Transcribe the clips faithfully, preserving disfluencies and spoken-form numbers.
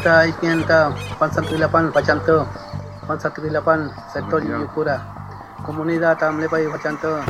ta ipienta pan satu delapan Pacanto, pan satu delapan sektor Yukura, komunidad tamlepai Pacanto.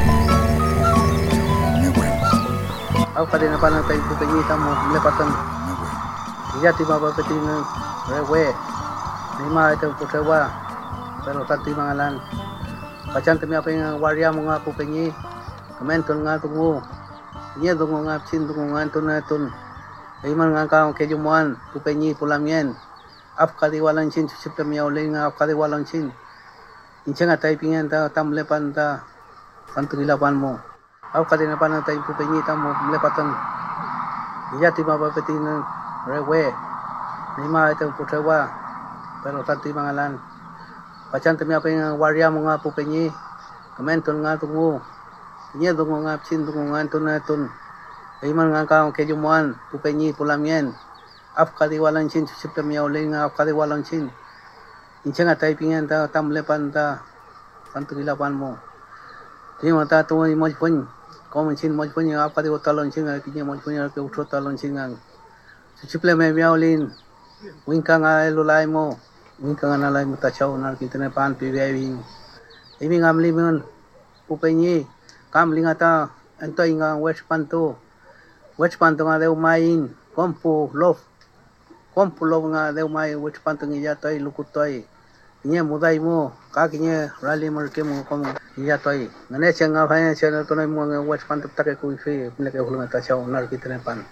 Au kadena pana tai pupenyi tamu lepatan. Iya tiba bapetin rewe. Lima itu putewa. Pero tanti mangalan. Pacanto mi apa yang waria mga pupenyi. Kementon nga tungu. Nya tungu nga chin tungu nga tun tun. Iman nga ka ke jumuan pupenyi pulamien. Ap kadi walan chin chipta mi auling ap kadi walan chin. Inceng atai pingen ta tam lepan ta santri lapan mo. Au kadena pana tai pupenyi tamu lepatan. Iya tiba bapetin rewe. Lima itu putewa. Pero tanti mangalan. Pacanto mi apa yang waria mga pupenyi. Kementon nga tungu. Nya tungu nga chin tungu nga tun tun. Iman nga ka ke jumuan pupenyi pulamien. Ap kadi walan chin chipta mi auling ap kadi walan chin. Inceng atai pingen ta tam lepan ta santri lapan mo. Terima ta tu moj pun. Kau chin moj pun ap kadi utalon chin kinya moj pun ke utro talon chin ang. Chiple me miaulin. Wingkang ay lulay mo. Wingkang analay mo ta chau nar kitne pan pi wing. Imi ngamli mun pupenyi kam lingata antoy nga west panto. West panto nga deu main kompu lof. Kompu lof nga deu mai west panto ngiya toy lukutoy. Inya mudai mo kakinya rally marke mo kom iya toy. Ngane chenga phai chena tonai mo west panto take ku fe mleke hulunga ta chau nar kitne pan.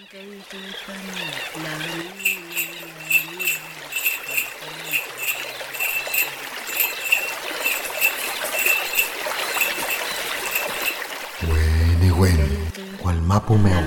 Wen, wal mapu meu.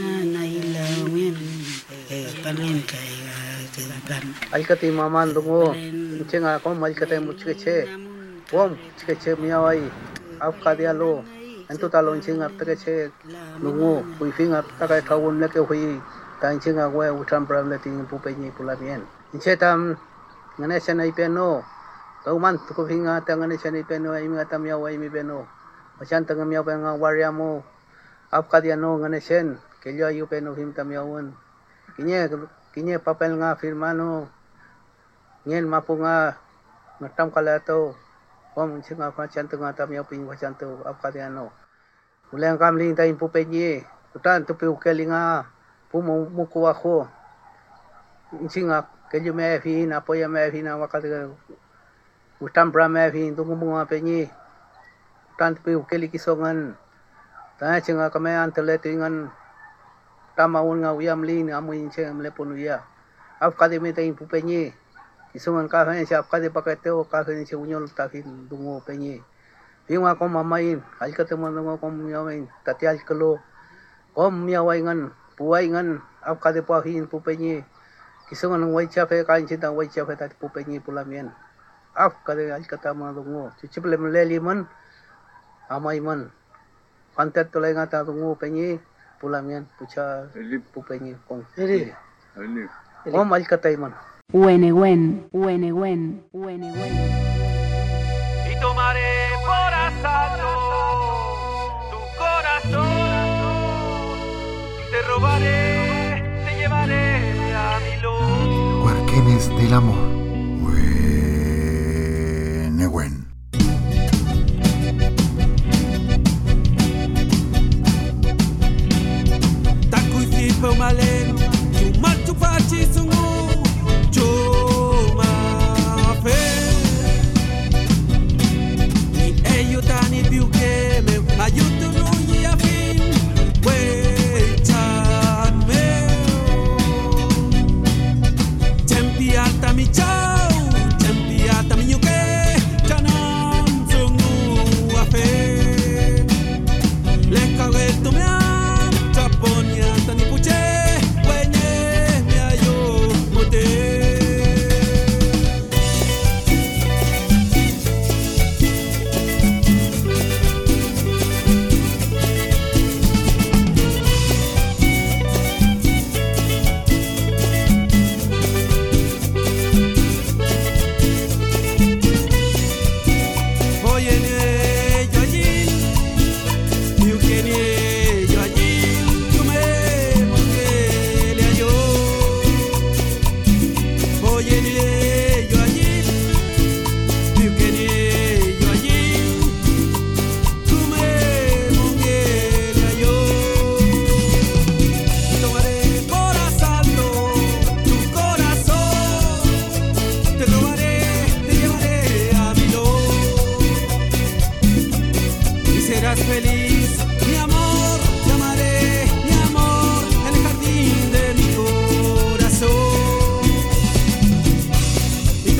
Ay kati maman dungo, chenga kom ay kati muchkeche, kom chkeche miawai, ap kadialo, entu talon chinga tkeche dungo, kuifing ap takai tawun leke hui, tan chinga we utram problem pupenyi pulamien. Inche tam ngane chena ipeno, tauman tukufinga tangane chena ipeno ay mga tam miawai mi beno. Macam tengah miau pengang wariamu, apa dia no nganechen, kelio ayu peno him tamiawan, kinya kinya papel nga firmano, ngen mapu nga ngatam kalato, kom chinga macam tengah tamiau ping macam tu apa dia no, ulang kam ling tain pupenye, utan tu pu kelinga, pu muku aku, chinga kelio me fin, apa ya me fin awak kata, utam bra me fin, tu ngomong apa ni. Tant pi ukeli kisongan ta chenga kame antele tingan tamaun nga uyam lin amu inche amle ponuya ap kade me tain pupenye kisongan ka ha se ap kade pakateo ka ha se unyol ta fin dungo penye pingwa kom mamain al kate mon dungo kom miawain tatial kelo kom miawai ngan puai ngan ap kade pa hin pupenye kisongan wai cha fe ka inche ta wai cha fe ta pupenye pulamien ap kade al kata mon dungo chiple mleli man amai man pantat tolai ngata tungu penyi pulamien pucha pupenyi kong eri kom mal katai man Ueneguen Ueneguen Ueneguen y tomaré por asalto tu corazón te robaré te llevaré a mi luz Huarquenes del amor. Ueneguen. Maleno, tu macho pachi sungu, choma fe. Ni ello tani biuke me ayuto nunyi afin, wechan meu. Tempi alta mi chau, tempi alta mi yuke, chana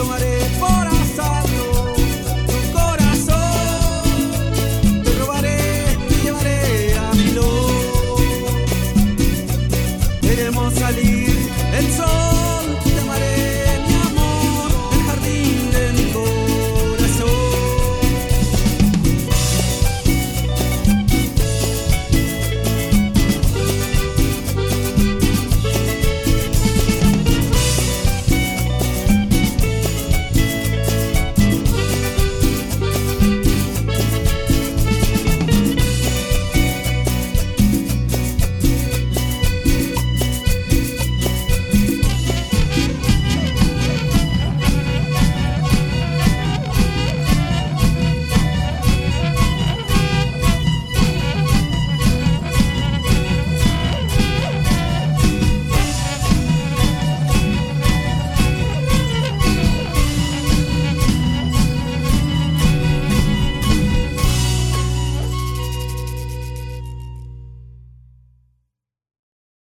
tomaré